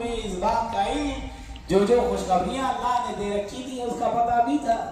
में इस बात का ही जो खुशखबरियां अल्लाह ने दे रखी थी उसका पता भी था,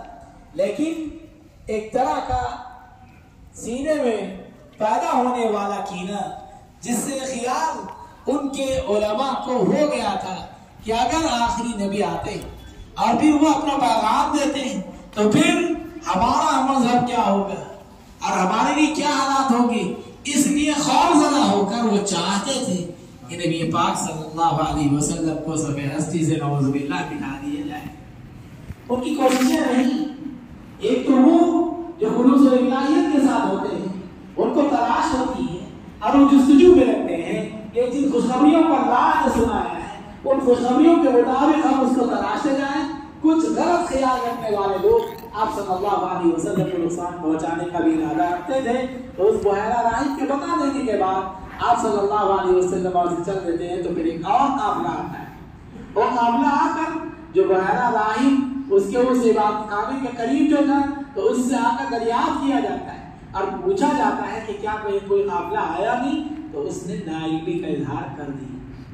लेकिन एक तरह का सीने में पैदा होने वाला कीना, जिससे ख्याल उनके उलमा को हो गया था कि अगर आखिरी नबी आते और फिर वो अपना पैगाम देते तो फिर हमारा मजहब क्या होगा और हमारे लिए क्या हालात होंगे। इसलिए खौफजदा होकर वो चाहते थे कि नबी पाक सल्लल्लाहु अलैहि वसल्लम को सफेद हस्ती से नऊज़ुबिल्लाह मिटा दिया जाए। उनकी कोशिशें रही, एक तो वो जो खुलूस और इलाहियत के साथ होते हैं उनको तलाश होती है और वो जुस्तजू में लगते हैं कि जिन खुशखबरियों पर अल्लाह ने सुनाया है उन खुशखबरियों के मुताबिक हम उसको तलाशते जाएं। कुछ गलत ख्याल रखने वाले लोग आप सल्लल्लाहु अलैहि वसल्लम को नुकसान पहुंचाने का भी इरादा रखते थे, तो उस बुहैरा राहिब के बता देने के बाद आप सल्लल्लाहु अलैहि वसल्लम वहां से चल देते हैं। तो फिर एक और काफिला आता है, वो काफिला आकर जो बुहैरा राहिब उसके उस इबादत खाने के करीब जो था तो उससे आकर दरियाफ्त किया जाता है और पूछा जाता है कि क्या कोई काफिला आया नहीं, तो उसने नाइबी का इजहार कर दिया।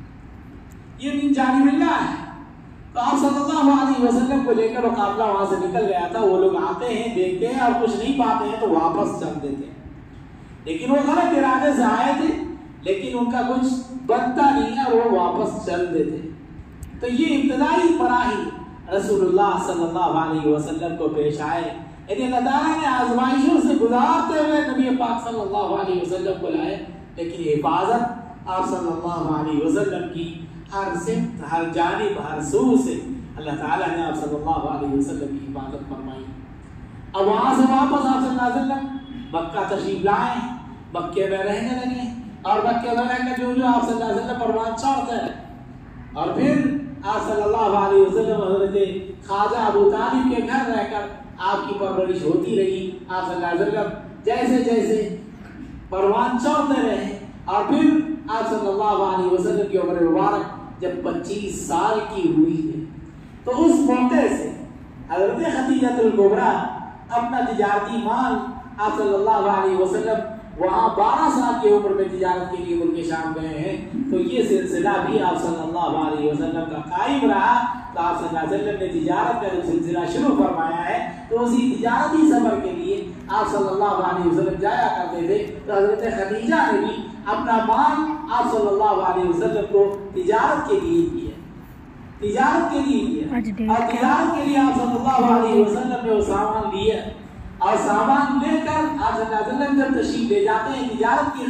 ये मिन जानिबिल्लाह है। तो आप सल्लल्लाहु अलैहि वसल्लम को लेकर वो काफिला वहां से निकल गया था। वो लोग आते हैं, देखते हैं और कुछ नहीं पाते हैं तो वापस चल देते हैं। लेकिन वो गलत इरादे से आए थे, लेकिन उनका कुछ बनता नहीं है और वो वापस चल देते। तो ये इब्तिदाई पराही रसूलुल्लाह सल्लल्लाहु अलैहि वसल्लम को पेश आए। यानी अल्लाह ताला ने आजमाइशों से गुजारते हुए नबी पाक सल्लल्लाहु अलैहि वसल्लम को लाए, लेकिन हिफाजत आप सल्लल्लाहु अलैहि वसल्लम की हर सिमत, हर जानिब, हर सू से अल्लाह ताला ने आप सल्लल्लाहु अलैहि वसल्लम की हिफाजत फरमाई। अब वहां से वापस आप सल्लल्लाहु अलैहि वसल्लम मक्का तशरीफ लाए, मक्के में रहने लगे और मक्के में रहकर जो आप सल्लल्लाहु अलैहि वसल्लम परवान चढ़ते रहे और फिर आप सल्लल्लाहु अलैहि वसल्लम हज़रत ख्वाजा अबू तालिब के घर रहकर आपकी परवरिश होती रही। आप सल्लल्लाहु अलैहि वसल्लम जैसे जैसे परवान चढ़ते रहे और फिर आप सल्लल्लाहु अलैहि वसल्लम की उम्र मुबारक जब 25 साल की हुई है तो उस मौके से हज़रत खदीजतुल कुबरा अपना तिजारती माल आप सल्लल्लाहु अलैहि वसल्लम वहाँ 12 साल की उम्र में तिजारत के लिए मुल्क शाम गए हैं। तो ये सिलसिला भी आप सल्लल्लाहु अलैहि वसल्लम का कायम रहा। तो आप सल्लल्लाहु अलैहि वसल्लम ने तिजारत का जो सिलसिला शुरू फरमाया है तो उसी तिजारती सफर के लिए आप सल्लल्लाहु अलैहि वसल्लम जाया करते थे। तो हज़रत खदीजा ने भी अपना माल आप सल्लल्लाहु अलैहि वसल्लम को तिजारत के लिए दिया, तिजारत के लिए दिया और तिजारत के लिए आप सल्लल्लाहु अलैहि वसल्लम ने वो सामान लिया और सामान लेकर आप सल्लल्लाहु अलैहि वसल्लम जब तशरीफ ले जाते हैं तिजारत की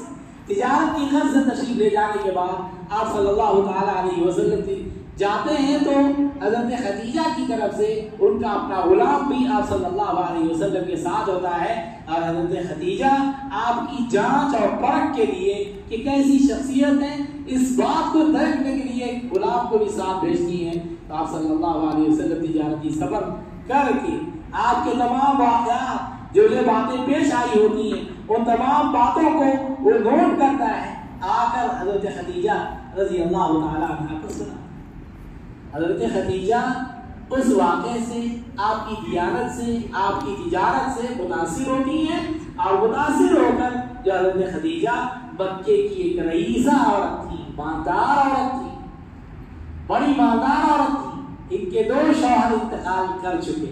गर्ज से तशरीफ ले जाने के बाद आप सल्लल्लाहु ताला अलैहि वसल्लम जाते हैं तो हज़रत खदीजा की तरफ से उनका अपना गुलाम भी आप सल्लल्लाहु अलैहि वसल्लम के साथ होता है और हज़रत खदीजा आपकी जांच और परख के लिए कि कैसी शख्सियत है इस बात को देखने के लिए गुलाम को भी साथ भेजती हैं। तो आप सल्लल्लाहु अलैहि वसल्लम तिजारती सफर करके आपके तमाम वाक़यात जो बातें पेश आई होती हैं उन तमाम बातों को वो नोट करता है। आकर हज़रत खदीजा रज़ी अल्लाह ताला अन्हा को सुना। हज़रत खदीजा उस वाक़े से, आपकी दियानत से, आपकी तिजारत से मुतासिर होती हैं और मुतासिर होकर जो हज़रत खदीजा मक्के की एक रईसा औरत थी, मालदार औरत थी, बड़ी मालदार औरत थी। इनके 2 शौहर इंतकाल कर चुके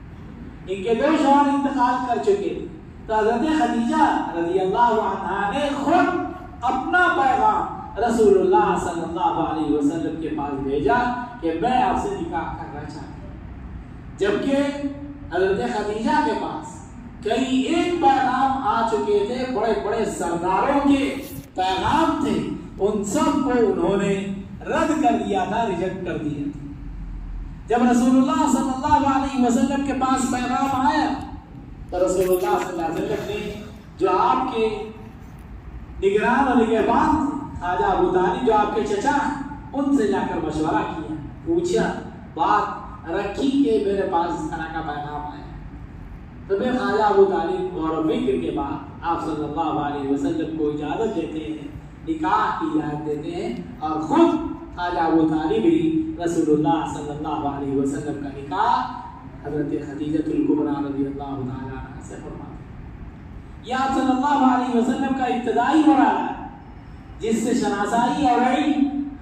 थे। तो हज़रत खदीजा रज़ियल्लाहु अन्हा ने खुद अपना पैगाम रसूलुल्लाह सल्लल्लाहु अलैहि वसल्लम के पास भेजा कि मैं आपसे निकाह करना चाहती हूँ। जबकि हज़रत खदीजा के पास कई एक पैगाम आ चुके थे, बड़े बड़े सरदारों के पैगाम थे, उन सब को उन्होंने रद्द कर दिया था, रिजेक्ट कर दिया था। जब रसूलुल्लाह सल्लल्लाहु अलैहि वसल्लम के पास पैगाम आया तो रसूलुल्लाह सल्लल्लाहु अलैहि वसल्लम ने जो आपके निगरान और निगहबान थे ख्वाजा अबू तालिब जो आपके चचा उनसे जाकर मशवरा किया, पूछा, बात रखी कि मेरे पास इस तरह का पैगाम आया। तो फिर ख्वाजा अबू तालिब और फिक्र के बाद आप सल्लल्लाहु अलैहि वसल्लम को इजाज़त देते हैं, निकाह की इजाज़त देते हैं और खुद ख्वाजा अबू तालिब भी रसूलुल्लाह सल्लल्लाहु अलैहि वसल्लम का निकाह हज़रत खदीजतुल कुबरा रज़ियल्लाहु ताला अन्हा से फरमाते हैं। यह आप सल्लल्लाहु अलैहि वसल्लम का इब्तिदाई मरहला है जिससे शनासाई और इल्म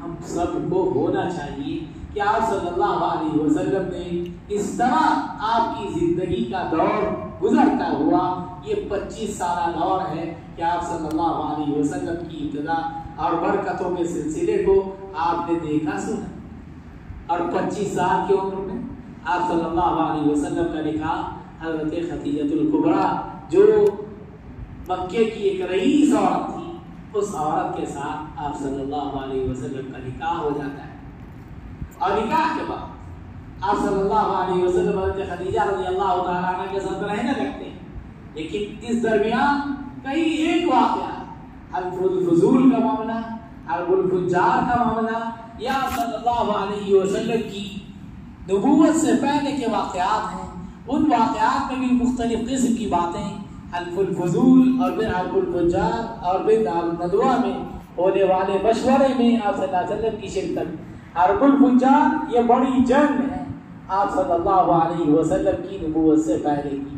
ہم سب کو ہونا چاہیے کہ آپ صلی اللہ علیہ وسلم نے اس طرح آپ کی زندگی کا دور گزرتا ہوا، یہ 25 سالہ دور ہے کہ آپ صلی اللہ علیہ وسلم کی ابتدا اور برکتوں کے سلسلے کو آپ نے دیکھا سنا، اور 25 سال کی عمر میں آپ صلی اللہ علیہ وسلم کا نکاح حضرت خدیجہ الکبریٰ جو مکے کی ایک رئیس عورت تھی، اس عورت کے ساتھ آپ صلی اللہ علیہ وسلم کا نکاح ہو جاتا ہے، اور نکاح کے بعد آپ صلی اللہ علیہ وسلم حضرت خدیجہ رضی اللہ تعالیٰ عنہ کے ساتھ رہنے لگتے ہیں، لیکن اس درمیان کئی ایک واقعہ، حلف الفضول کا معاملہ، حرب الفجار کا معاملہ، یا صلی اللہ علیہ وسلم کی نبوت سے پہلے کے واقعات ہیں، ان واقعات میں بھی مختلف قسم کی باتیں، حلف الفضول اور پھر حرب الفجار اور پھر دار الندوہ میں ہونے والے مشورے میں آپ صلی اللہ علیہ وسلم کی شرکت۔ حرب الفجار یہ بڑی جنگ ہے آپ صلی اللہ علیہ وسلم کی نبوت سے پہلے کی،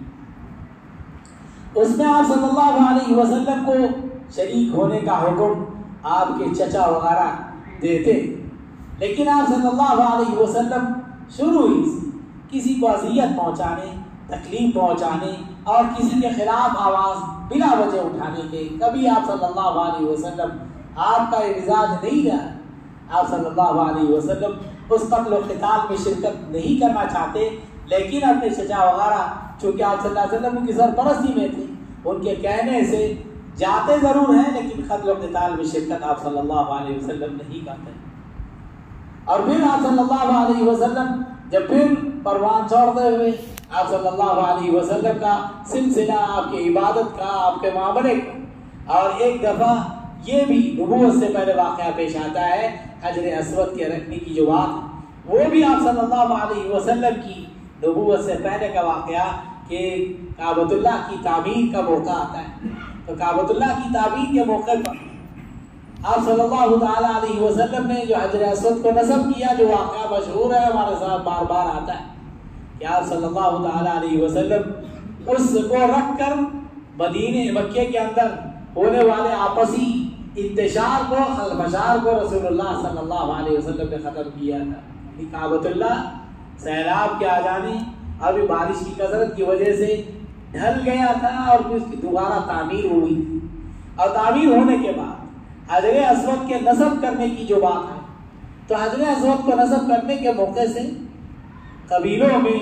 اس میں آپ صلی اللہ علیہ وسلم کو شریک ہونے کا حکم آپ کے چچا وغیرہ دیتے، لیکن آپ صلی اللہ علیہ وسلم شروع ہی سے کسی کو اذیت پہنچانے، تکلیف پہنچانے اور کسی کے خلاف آواز بلا وجہ اٹھانے کے کبھی آپ صلی اللہ علیہ وسلم آپ کا یہ مزاج نہیں رہا۔ آپ صلی اللہ علیہ وسلم اس قتل و قتال میں شرکت نہیں کرنا چاہتے، لیکن اپنے چچا وغیرہ چونکہ آپ صلی اللہ علیہ وسلم کی سرپرستی میں تھے، ان کے کہنے سے جاتے ضرور ہیں لیکن قتل و قتال میں شرکت آپ صلی اللہ علیہ وسلم نہیں کرتے۔ اور پھر آپ صلی اللہ علیہ وسلم جب پھر پروان چھوڑتے ہوئے آپ صلی اللہ علیہ وسلم کا سلسلہ آپ کی عبادت کا، آپ کے معاملے کا، اور ایک دفعہ یہ بھی نبوت سے پہلے واقعہ پیش آتا ہے، حجر اسود کے رکھنے کی جو بات، وہ بھی آپ صلی اللہ علیہ وسلم کی نبوت سے پہلے کا واقعہ کہ کعبۃ اللہ کی تعمیر کا موقع آتا ہے، تو کعبۃ اللہ کی تعمیر کے موقع پر آپ صلی اللہ تعالیٰ علیہ وسلم نے جو حجر اسود کو نصب کیا، جو واقعہ مشہور ہے ہمارے ساتھ بار بار آتا ہے کہ آپ صلی اللہ تعالیٰ علیہ وسلم اس کو رکھ کر مدینے مکے کے اندر ہونے والے آپسی انتشار کو، خلفشار کو رسول اللہ صلی اللہ علیہ وسلم نے ختم کیا تھا۔ کعبۃ اللہ سیلاب کے آ جانے اور بارش کی کثرت کی وجہ سے ڈھل گیا تھا، اور پھر اس کی دوبارہ تعمیر ہوئی تھی، اور تعمیر ہونے کے بعد حجر اسود کے نصب کرنے کی جو بات ہے، تو حجر اسود کو نصب کرنے کے موقع سے قبیلوں میں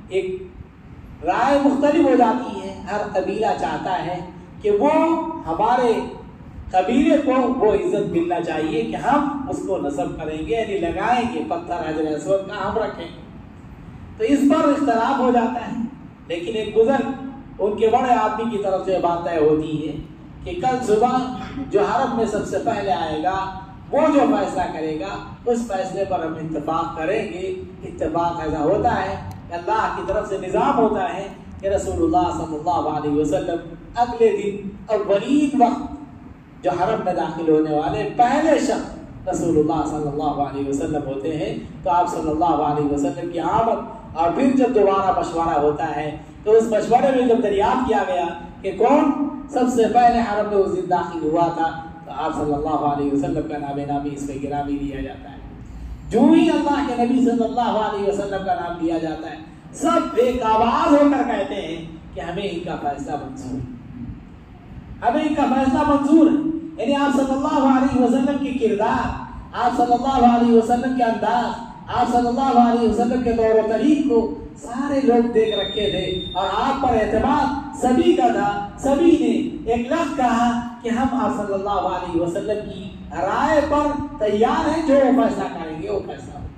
ایک رائے مختلف ہو جاتی ہے، ہر قبیلہ چاہتا ہے کہ وہ ہمارے قبیلے کو وہ عزت ملنا چاہیے کہ ہم اس کو نصب کریں گے، یعنی لگائیں گے پتھر حجر اسود کا ہم رکھیں گے، تو اس پر اختلاف ہو جاتا ہے، لیکن ایک بزرگ ان کے بڑے آدمی کی طرف سے بات طے ہوتی ہے کہ کل صبح جو حرم میں سب سے پہلے آئے گا وہ جو فیصلہ کرے گا اس فیصلے پر ہم اتفاق کریں گے۔ اتفاق ایسا ہوتا ہے کہ اللہ کی طرف سے نظام ہوتا ہے کہ رسول اللہ صلی اللہ علیہ وسلم اگلے دن اولین وقت جو حرم میں داخل ہونے والے پہلے شخص رسول اللہ صلی اللہ علیہ وسلم ہوتے ہیں، تو آپ صلی اللہ علیہ وسلم کی آمد اور پھر جب دوبارہ مشورہ ہوتا ہے تو اس مشورے میں جب دریافت کیا گیا کہ کون سب سے پہلے حرم میں اس دن داخل ہوا تھا، تو آپ صلی اللہ علیہ وسلم کا نام نامی اس میں گرامی لیا جاتا ہے۔ جو ہی اللہ کے نبی صلی اللہ علیہ وسلم کا نام لیا جاتا ہے، سب ایک آواز ہو کر کہتے ہیں کہ ہمیں ان کا فیصلہ منظور ہے، ہمیں ان کا فیصلہ منظور ہے۔ یعنی آپ صلی اللہ علیہ وسلم کی کردار، آپ صلی اللہ علیہ وسلم کے انداز، آپ صلی اللہ علیہ وسلم کے طور و طریق کو سارے لوگ دیکھ رکھے تھے، اور آپ پر اعتماد سبھی کا تھا، سبھی نے ایک لفظ کہا کہ ہم آپ صلی اللہ علیہ وسلم کی رائے پر تیار ہیں، جو وہ فیصلہ کریں گے وہ فیصلہ ہو۔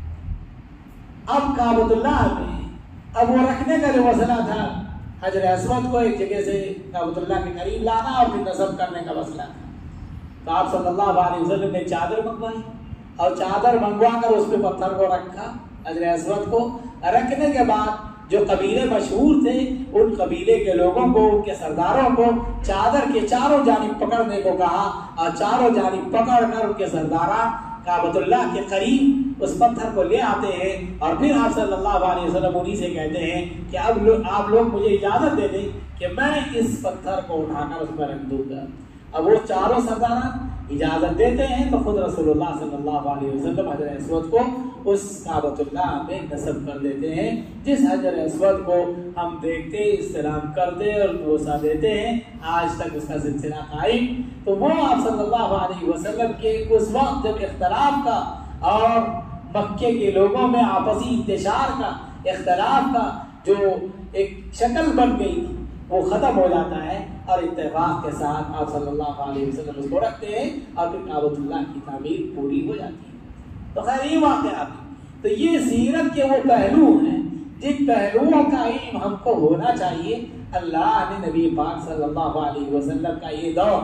اب کعبۃ اللہ میں اب وہ رکھنے کا جو مسئلہ تھا، حجر اسود کو ایک جگہ سے کعبۃ اللہ کے قریب لانا اور پھر نصب کرنے کا مسئلہ تھا، تو آپ صلی اللہ علیہ وسلم نے چادر منگوائی، اور چادر منگوا کر اس پہ پتھر کو رکھا، حجر اسود کو رکھنے کے بعد جو قبیلے مشہور تھے ان قبیلے کے لوگوں کو، ان کے سرداروں کو چادر کے چاروں جانب پکڑنے کو کہا، اور چاروں جانب پکڑ کر ان کے سرداران کعبۃ اللہ کے قریب اس پتھر کو لے آتے ہیں، اور پھر آپ صلی اللہ علیہ وسلم انہی سے کہتے ہیں کہ اب آپ لوگ مجھے اجازت دے دیں کہ میں اس پتھر کو اٹھا کر اس پر رکھ دوں گا۔ اب وہ چاروں سرداران اجازت دیتے ہیں تو خود رسول اللہ صلی اللہ علیہ وسلم حجر اسود کو اس کعبۃ اللہ میں نصب کر دیتے ہیں، جس حجر اسود کو ہم دیکھتے استلام کرتے اور بوسہ دیتے ہیں، آج تک اس کا سلسلہ قائم۔ تو وہ آپ صلی اللہ علیہ وسلم کے اس وقت جب اختلاف کا اور مکے کے لوگوں میں آپسی انتشار کا، اختلاف کا جو ایک شکل بن گئی تھی وہ ختم ہو جاتا ہے اور اتفاق کے ساتھ آپ صلی اللہ علیہ وسلم اس کو رکھتے ہیں اور پھر کعبۃ اللہ کی تعمیر پوری ہو جاتی ہے۔ تو خیر یہ واقعات ہیں۔ تو یہ سیرت کے وہ پہلو ہیں جن پہلوؤں کا علم ہم کو ہونا چاہیے۔ اللہ نے نبی پاک صلی اللہ علیہ وسلم کا یہ دور،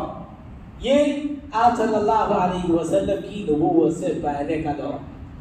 یہ آپ صلی اللہ علیہ وسلم کی نبوت سے پہلے کا دور،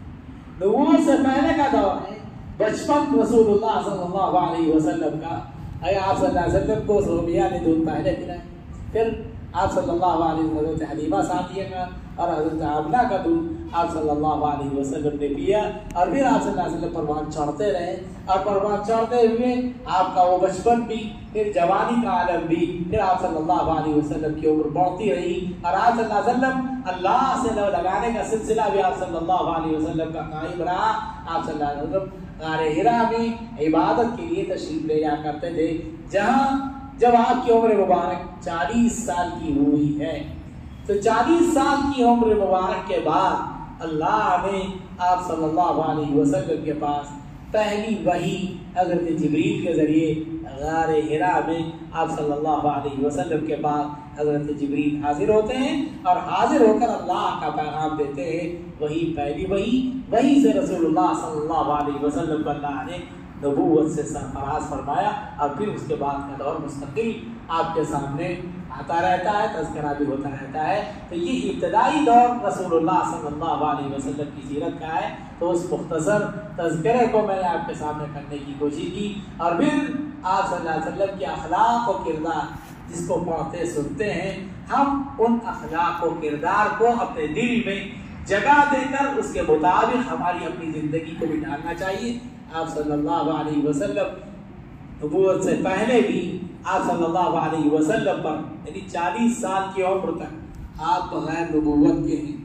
نبوت سے پہلے کا دور ہے۔ بچپن رسول اللہ صلی اللہ علیہ وسلم کا، آپ صلی اللہ علیہ وسلم کو صحابیہ نے دودھ پہلے پلائے، پھر آپ صلی اللہ علیہ وسلم حضرت حلیمہ سعدیہ کا اور حضرت آمنہ کا دودھ آپ صلی اللہ علیہ وسلم نے پیا، اور پھر آپ صلی اللہ علیہ وسلم پروان چڑھتے رہے، اور پروان چڑھتے ہوئے آپ کا وہ بچپن بھی، پھر جوانی کا عالم بھی، پھر آپ صلی اللہ علیہ وسلم کی عمر بڑھتی رہی، اور آپ صلی اللہ علیہ وسلم اللہ سے لو لگانے کا سلسلہ بھی آپ صلی اللہ علیہ وسلم کا قائم رہا۔ آپ صلی اللہ علیہ وسلم غار حرا میں عبادت کے لیے تشریف لے جا کرتے تھے، جہاں جب آپ کی عمر مبارک 40 سال کی ہوئی ہے، تو 40 سال کی عمر مبارک کے بعد اللہ نے آپ صلی اللہ علیہ وسلم کے پاس پہلی وحی حضرت جبریل کے ذریعے غار حرا میں آپ صلی اللہ علیہ وسلم کے پاس حضرت جبریل حاضر ہوتے ہیں، اور حاضر ہو کر اللہ کا پیغام دیتے ہیں۔ وہی پہلی وہی سے رسول اللہ صلی اللہ علیہ وسلم کو اللہ نے نبوت سے سرفراز فرمایا، اور پھر اس کے بعد کا دور مستقل آپ کے سامنے آتا رہتا ہے، تذکرہ بھی ہوتا رہتا ہے۔ تو یہ ابتدائی دور رسول اللہ صلی اللہ علیہ وسلم کی سیرت کا ہے۔ تو اس مختصر تذکرے کو میں نے آپ کے سامنے کرنے کی کوشش کی، اور پھر آپ صلی اللہ علیہ وسلم کے اخلاق و کردار جس کو پڑھتے سنتے ہیں، ہم ان اخلاق و کردار کو اپنے دل میں جگہ دے کر اس کے مطابق ہماری اپنی زندگی کو بھی ڈالنا چاہیے۔ آپ صلی اللہ علیہ وسلم نبوت سے پہلے بھی آپ صلی اللہ علیہ وسلم پر یعنی 40 سال کی عمر تک آپ بغیر نبوت کے ہیں،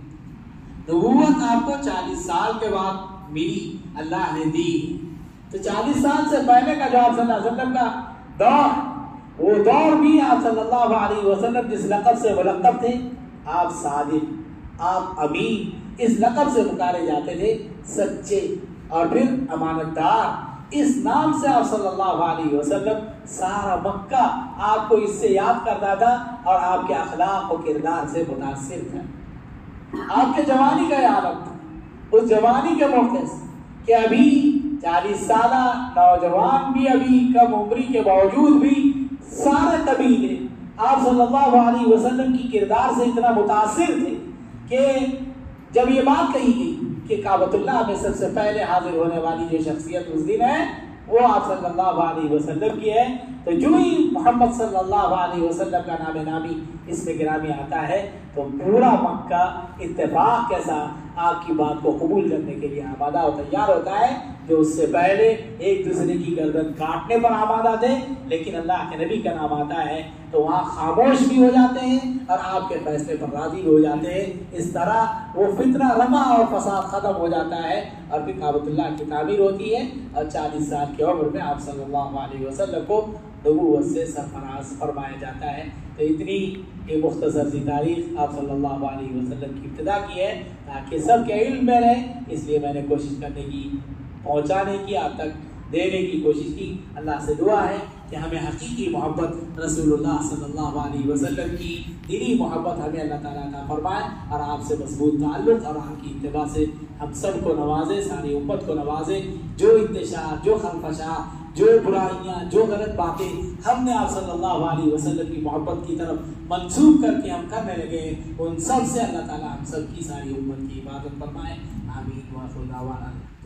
نبوت آپ کو 40 سال کے بعد ملی، اللہ نے دی۔ تو 40 سال سے پہلے کا جو آپ صلی اللہ علیہ وسلم کا دور، وہ دور بھی آپ صلی اللہ علیہ وسلم جس لقب سے ملقب تھے، آپ صادق، آپ امین، اس لقب سے پکارے جاتے تھے، سچے اور پھر امانت دار، اس نام سے آپ صلی اللہ علیہ وسلم سارا مکہ آپ کو اس سے یاد کرتا تھا، اور آپ کے اخلاق و کردار سے متاثر تھا۔ آپ کے جوانی کا یہ عالم تھا، اس جوانی کے موقع سے کہ ابھی 40 سالہ نوجوان بھی، ابھی کم عمری کے باوجود بھی سارے قبیلے آپ صلی اللہ علیہ وسلم کی کردار سے اتنا متاثر تھے کہ جب یہ بات کہی گئی کہ کعبۃ اللہ میں سب سے پہلے حاضر ہونے والی جو شخصیت اس دن ہے وہ آپ صلی اللہ علیہ وسلم کی ہے، تو جو ہی محمد صلی اللہ علیہ وسلم کا نام نامی اس میں گرامی آتا ہے تو پورا مکہ اتفاق کے ساتھ آپ کی بات کو قبول کرنے کے لیے آمادہ و تیار ہوتا ہے، جو اس سے پہلے ایک دوسرے کی گردن کاٹنے پر آمادہ تھے، لیکن اللہ کے نبی کا نام آتا ہے تو وہاں خاموش بھی ہو جاتے ہیں اور آپ کے فیصلے پر راضی بھی ہو جاتے ہیں۔ اس طرح وہ فتنہ رما اور فساد ختم ہو جاتا ہے، اور پھر کعبۃ اللہ کی تعمیر ہوتی ہے، اور 40 سال کی عمر میں آپ صلی اللہ علیہ وسلم کو نبوت سے سرفراز فرمایا جاتا ہے۔ تو اتنی ایک مختصر سی تاریخ آپ صلی اللہ علیہ وسلم کی ابتدا کی ہے تاکہ سب کے علم میں رہے، اس لیے میں نے کوشش کرنے کی، پہنچانے کی، آپ تک دینے کی کوشش کی۔ اللہ سے دعا ہے کہ ہمیں حقیقی محبت رسول اللہ صلی اللہ علیہ وسلم کی دلی محبت ہمیں اللہ تعالیٰ عطا فرمائے، اور آپ سے مضبوط تعلق اور آپ کی اتباع سے ہم سب کو نوازے، ساری امت کو نوازے۔ جو انتشار، جو خلفشاں، جو برائیاں، جو غلط باتیں ہم نے آپ صلی اللہ علیہ وسلم کی محبت کی طرف منسوخ کر کے ہم کرنے لگے ہیں، ان سب سے اللہ تعالیٰ ہم سب کی ساری امت کی حفاظت فرمائے۔ آمین۔ وآخر دعوانا